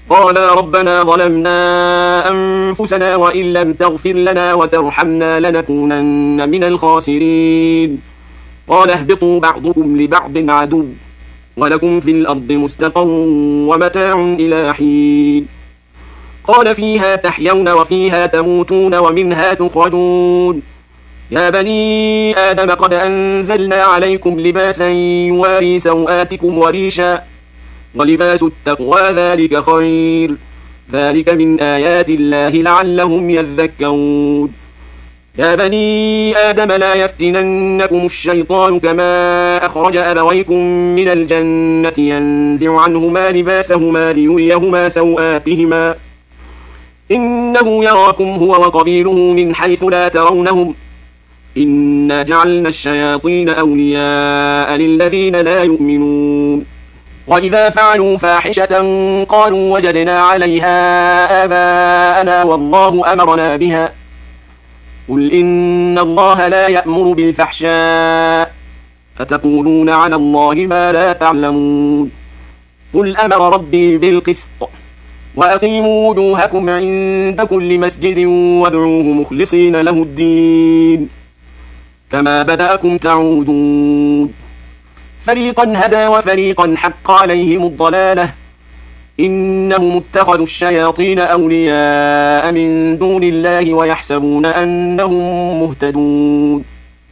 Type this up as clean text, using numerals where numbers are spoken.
قالا ربنا ظلمنا أنفسنا وإن لم تغفر لنا وترحمنا لنكونن من الخاسرين. قال اهبطوا بعضكم لبعض عدو ولكم في الأرض مستقر ومتاع إلى حين. قال فيها تحيون وفيها تموتون ومنها تخرجون. يا بني آدم قد أنزلنا عليكم لباسا يواري سوآتكم وريشا ولباس التقوى ذلك خير. ذلك من آيات الله لعلهم يذكرون. يا بني آدم لا يفتننكم الشيطان كما أخرج أبويكم من الجنة ينزع عنهما لباسهما ليريهما سوآتهما إنه يراكم هو وقبيله من حيث لا ترونهم إنا جعلنا الشياطين أولياء للذين لا يؤمنون. وإذا فعلوا فاحشة قالوا وجدنا عليها آباءنا والله أمرنا بها قل إن الله لا يأمر بالفحشاء فتقولون على الله ما لا تعلمون. قل أمر ربي بالقسط وأقيموا وجوهكم عند كل مسجد وادعوه مخلصين له الدين كما بدأكم تعودون. فريقا هدى وفريقا حق عليهم الضلالة إنهم اتخذوا الشياطين أولياء من دون الله ويحسبون أنهم مهتدون.